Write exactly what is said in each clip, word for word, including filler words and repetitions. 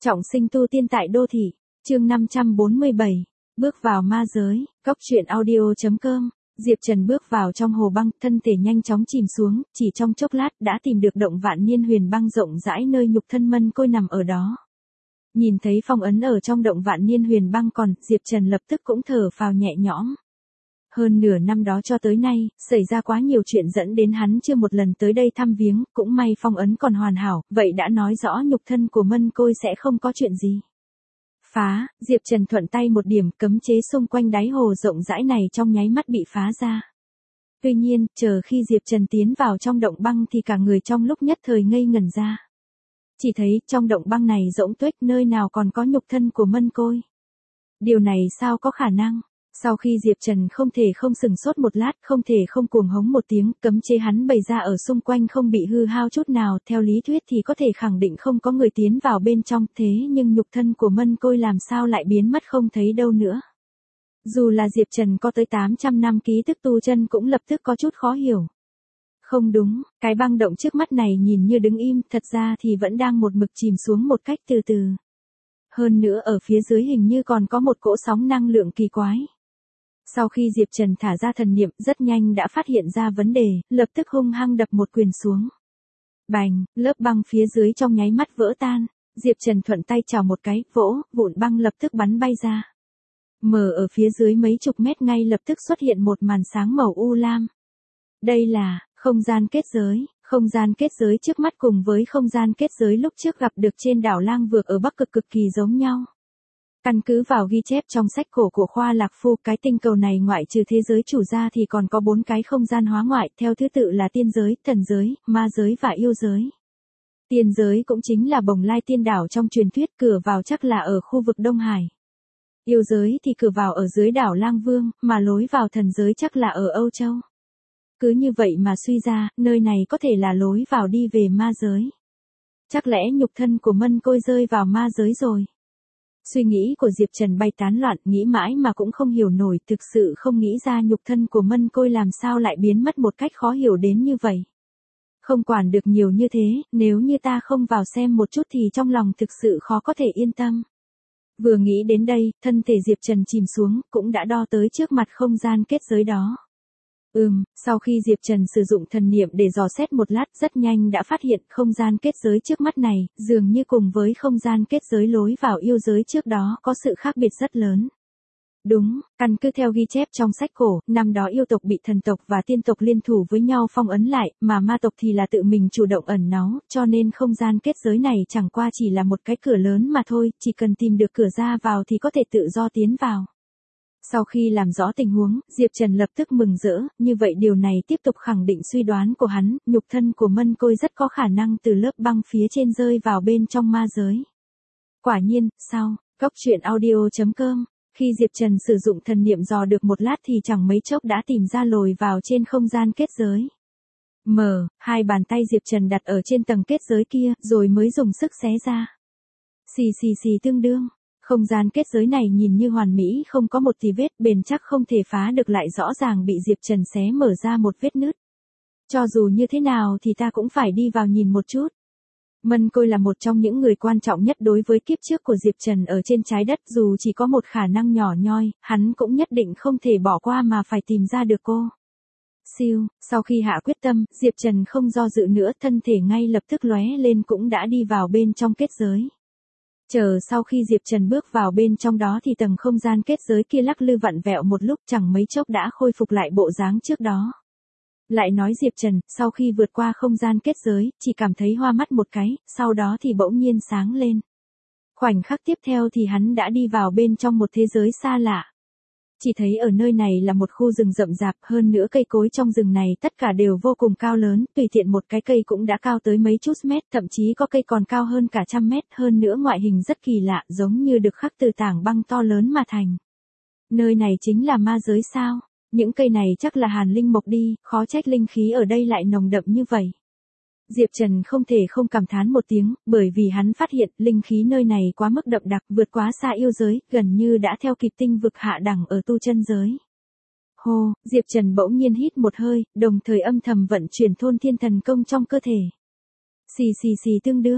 Trọng sinh tu tiên tại đô thị, chương năm trăm bốn mươi bảy, bước vào ma giới, cốc truyện audio.com. Diệp Trần bước vào trong hồ băng, thân thể nhanh chóng chìm xuống, chỉ trong chốc lát đã tìm được động vạn niên huyền băng rộng rãi nơi nhục thân Mân Côi nằm ở đó. Nhìn thấy phong ấn ở trong động vạn niên huyền băng còn, Diệp Trần lập tức cũng thở phào nhẹ nhõm. Hơn nửa năm đó cho tới nay, xảy ra quá nhiều chuyện dẫn đến hắn chưa một lần tới đây thăm viếng, cũng may phong ấn còn hoàn hảo, vậy đã nói rõ nhục thân của Mân Côi sẽ không có chuyện gì. Phá, Diệp Trần thuận tay một điểm, cấm chế xung quanh đáy hồ rộng rãi này trong nháy mắt bị phá ra. Tuy nhiên, chờ khi Diệp Trần tiến vào trong động băng thì cả người trong lúc nhất thời ngây ngẩn ra. Chỉ thấy trong động băng này rỗng tuếch, nơi nào còn có nhục thân của Mân Côi. Điều này sao có khả năng? Sau khi Diệp Trần không thể không sừng sốt một lát, không thể không cuồng hống một tiếng, cấm chế hắn bày ra ở xung quanh không bị hư hao chút nào, theo lý thuyết thì có thể khẳng định không có người tiến vào bên trong, thế nhưng nhục thân của Mân Côi làm sao lại biến mất không thấy đâu nữa. Dù là Diệp Trần có tới tám trăm năm ký tức tu chân cũng lập tức có chút khó hiểu. Không đúng, cái băng động trước mắt này nhìn như đứng im, thật ra thì vẫn đang một mực chìm xuống một cách từ từ. Hơn nữa ở phía dưới hình như còn có một cỗ sóng năng lượng kỳ quái. Sau khi Diệp Trần thả ra thần niệm, rất nhanh đã phát hiện ra vấn đề, lập tức hung hăng đập một quyền xuống. Bành, lớp băng phía dưới trong nháy mắt vỡ tan, Diệp Trần thuận tay chào một cái, vỗ, vụn băng lập tức bắn bay ra. Mở ở phía dưới mấy chục mét ngay lập tức xuất hiện một màn sáng màu u lam. Đây là không gian kết giới, không gian kết giới trước mắt cùng với không gian kết giới lúc trước gặp được trên đảo Lang Vược ở Bắc Cực cực kỳ giống nhau. Căn cứ vào ghi chép trong sách cổ của Khoa Lạc Phu, cái tinh cầu này ngoại trừ thế giới chủ ra thì còn có bốn cái không gian hóa ngoại, theo thứ tự là tiên giới, thần giới, ma giới và yêu giới. Tiên giới cũng chính là Bồng Lai Tiên Đảo trong truyền thuyết, cửa vào chắc là ở khu vực Đông Hải. Yêu giới thì cửa vào ở dưới đảo Lang Vương, mà lối vào thần giới chắc là ở Âu Châu. Cứ như vậy mà suy ra, nơi này có thể là lối vào đi về ma giới. Chắc lẽ nhục thân của Mân Côi rơi vào ma giới rồi. Suy nghĩ của Diệp Trần bay tán loạn, nghĩ mãi mà cũng không hiểu nổi, thực sự không nghĩ ra nhục thân của Mân Côi làm sao lại biến mất một cách khó hiểu đến như vậy. Không quản được nhiều như thế, nếu như ta không vào xem một chút thì trong lòng thực sự khó có thể yên tâm. Vừa nghĩ đến đây, thân thể Diệp Trần chìm xuống, cũng đã đo tới trước mặt không gian kết giới đó. Ừm, sau khi Diệp Trần sử dụng thần niệm để dò xét một lát, rất nhanh đã phát hiện không gian kết giới trước mắt này, dường như cùng với không gian kết giới lối vào yêu giới trước đó có sự khác biệt rất lớn. Đúng, căn cứ theo ghi chép trong sách cổ, năm đó yêu tộc bị thần tộc và tiên tộc liên thủ với nhau phong ấn lại, mà ma tộc thì là tự mình chủ động ẩn náu, cho nên không gian kết giới này chẳng qua chỉ là một cái cửa lớn mà thôi, chỉ cần tìm được cửa ra vào thì có thể tự do tiến vào. Sau khi làm rõ tình huống, Diệp Trần lập tức mừng rỡ, như vậy điều này tiếp tục khẳng định suy đoán của hắn, nhục thân của Mân Côi rất có khả năng từ lớp băng phía trên rơi vào bên trong ma giới. Quả nhiên, sau, cốc truyện audio.com, khi Diệp Trần sử dụng thần niệm dò được một lát thì chẳng mấy chốc đã tìm ra lồi vào trên không gian kết giới. Mở, hai bàn tay Diệp Trần đặt ở trên tầng kết giới kia, rồi mới dùng sức xé ra. Xì xì xì tương đương. Không gian kết giới này nhìn như hoàn mỹ, không có một tì vết, bền chắc không thể phá được, lại rõ ràng bị Diệp Trần xé mở ra một vết nứt. Cho dù như thế nào thì ta cũng phải đi vào nhìn một chút. Mân Côi là một trong những người quan trọng nhất đối với kiếp trước của Diệp Trần ở trên trái đất, dù chỉ có một khả năng nhỏ nhoi, hắn cũng nhất định không thể bỏ qua mà phải tìm ra được cô. Siêu, sau khi hạ quyết tâm, Diệp Trần không do dự nữa, thân thể ngay lập tức lóe lên cũng đã đi vào bên trong kết giới. Chờ sau khi Diệp Trần bước vào bên trong đó thì tầng không gian kết giới kia lắc lư vặn vẹo một lúc, chẳng mấy chốc đã khôi phục lại bộ dáng trước đó. Lại nói Diệp Trần, sau khi vượt qua không gian kết giới, chỉ cảm thấy hoa mắt một cái, sau đó thì bỗng nhiên sáng lên. Khoảnh khắc tiếp theo thì hắn đã đi vào bên trong một thế giới xa lạ. Chỉ thấy ở nơi này là một khu rừng rậm rạp, hơn nữa cây cối trong rừng này tất cả đều vô cùng cao lớn, tùy tiện một cái cây cũng đã cao tới mấy chút mét, thậm chí có cây còn cao hơn cả trăm mét, hơn nữa ngoại hình rất kỳ lạ, giống như được khắc từ tảng băng to lớn mà thành. Nơi này chính là ma giới sao? Những cây này chắc là hàn linh mộc đi, khó trách linh khí ở đây lại nồng đậm như vậy. Diệp Trần không thể không cảm thán một tiếng, bởi vì hắn phát hiện linh khí nơi này quá mức đậm đặc, vượt quá xa yêu giới, gần như đã theo kịp tinh vực hạ đẳng ở tu chân giới. Hô, Diệp Trần bỗng nhiên hít một hơi, đồng thời âm thầm vận chuyển thôn thiên thần công trong cơ thể. Xì xì xì tương đương,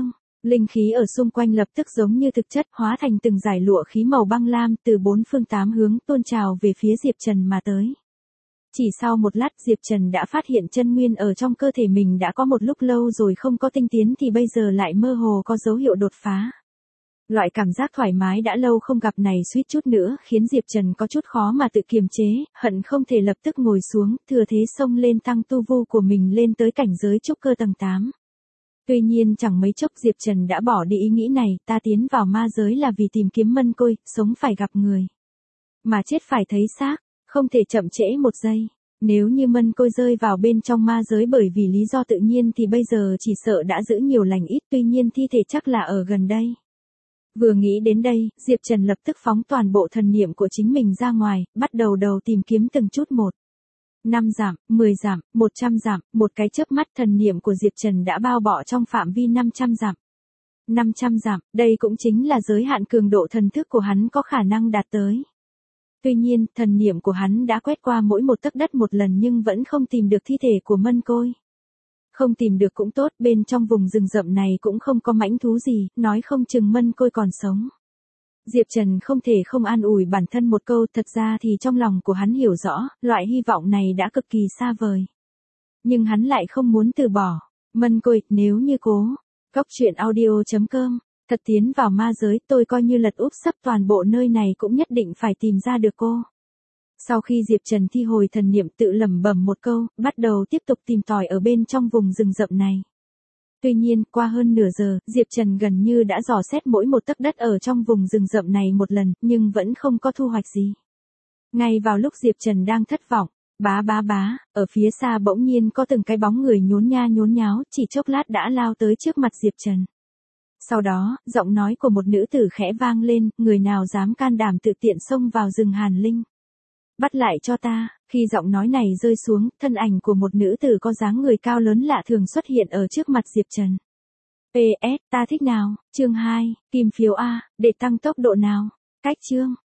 Linh khí ở xung quanh lập tức giống như thực chất hóa thành từng dải lụa khí màu băng lam từ bốn phương tám hướng tuôn trào về phía Diệp Trần mà tới. Chỉ sau một lát Diệp Trần đã phát hiện chân nguyên ở trong cơ thể mình đã có một lúc lâu rồi không có tinh tiến thì bây giờ lại mơ hồ có dấu hiệu đột phá. Loại cảm giác thoải mái đã lâu không gặp này suýt chút nữa khiến Diệp Trần có chút khó mà tự kiềm chế, hận không thể lập tức ngồi xuống, thừa thế xông lên tăng tu vu của mình lên tới cảnh giới trúc cơ tầng tám. Tuy nhiên chẳng mấy chốc Diệp Trần đã bỏ đi ý nghĩ này, ta tiến vào ma giới là vì tìm kiếm mân côi, sống phải gặp người. Mà chết phải thấy xác, không thể chậm trễ một giây. Nếu như mân côi rơi vào bên trong ma giới bởi vì lý do tự nhiên thì bây giờ chỉ sợ đã giữ nhiều lành ít, tuy nhiên thi thể chắc là ở gần đây. Vừa nghĩ đến đây, Diệp Trần lập tức phóng toàn bộ thần niệm của chính mình ra ngoài, bắt đầu đầu tìm kiếm từng chút một. năm dặm, mười dặm, một trăm dặm, một cái chớp mắt thần niệm của Diệp Trần đã bao bọc trong phạm vi năm trăm dặm. năm trăm dặm, đây cũng chính là giới hạn cường độ thần thức của hắn có khả năng đạt tới. Tuy nhiên, thần niệm của hắn đã quét qua mỗi một tấc đất một lần nhưng vẫn không tìm được thi thể của mân côi. Không tìm được cũng tốt, bên trong vùng rừng rậm này cũng không có mãnh thú gì, nói không chừng mân côi còn sống. Diệp Trần không thể không an ủi bản thân một câu, thật ra thì trong lòng của hắn hiểu rõ, loại hy vọng này đã cực kỳ xa vời. Nhưng hắn lại không muốn từ bỏ. Mân côi, nếu như cố. Góc truyện audio chấm com. Thật tiến vào ma giới, tôi coi như lật úp sắp toàn bộ nơi này cũng nhất định phải tìm ra được cô. Sau khi Diệp Trần thi hồi thần niệm tự lẩm bẩm một câu, bắt đầu tiếp tục tìm tòi ở bên trong vùng rừng rậm này. Tuy nhiên, qua hơn nửa giờ, Diệp Trần gần như đã dò xét mỗi một tấc đất ở trong vùng rừng rậm này một lần, nhưng vẫn không có thu hoạch gì. Ngay vào lúc Diệp Trần đang thất vọng, bá bá bá, ở phía xa bỗng nhiên có từng cái bóng người nhốn nha nhốn nháo, chỉ chốc lát đã lao tới trước mặt Diệp Trần. Sau đó, giọng nói của một nữ tử khẽ vang lên, người nào dám can đảm tự tiện xông vào rừng Hàn Linh. Bắt lại cho ta, khi giọng nói này rơi xuống, thân ảnh của một nữ tử có dáng người cao lớn lạ thường xuất hiện ở trước mặt Diệp Trần. pê ét, ta thích nào, chương hai, tìm phiếu A, để tăng tốc độ nào, cách chương.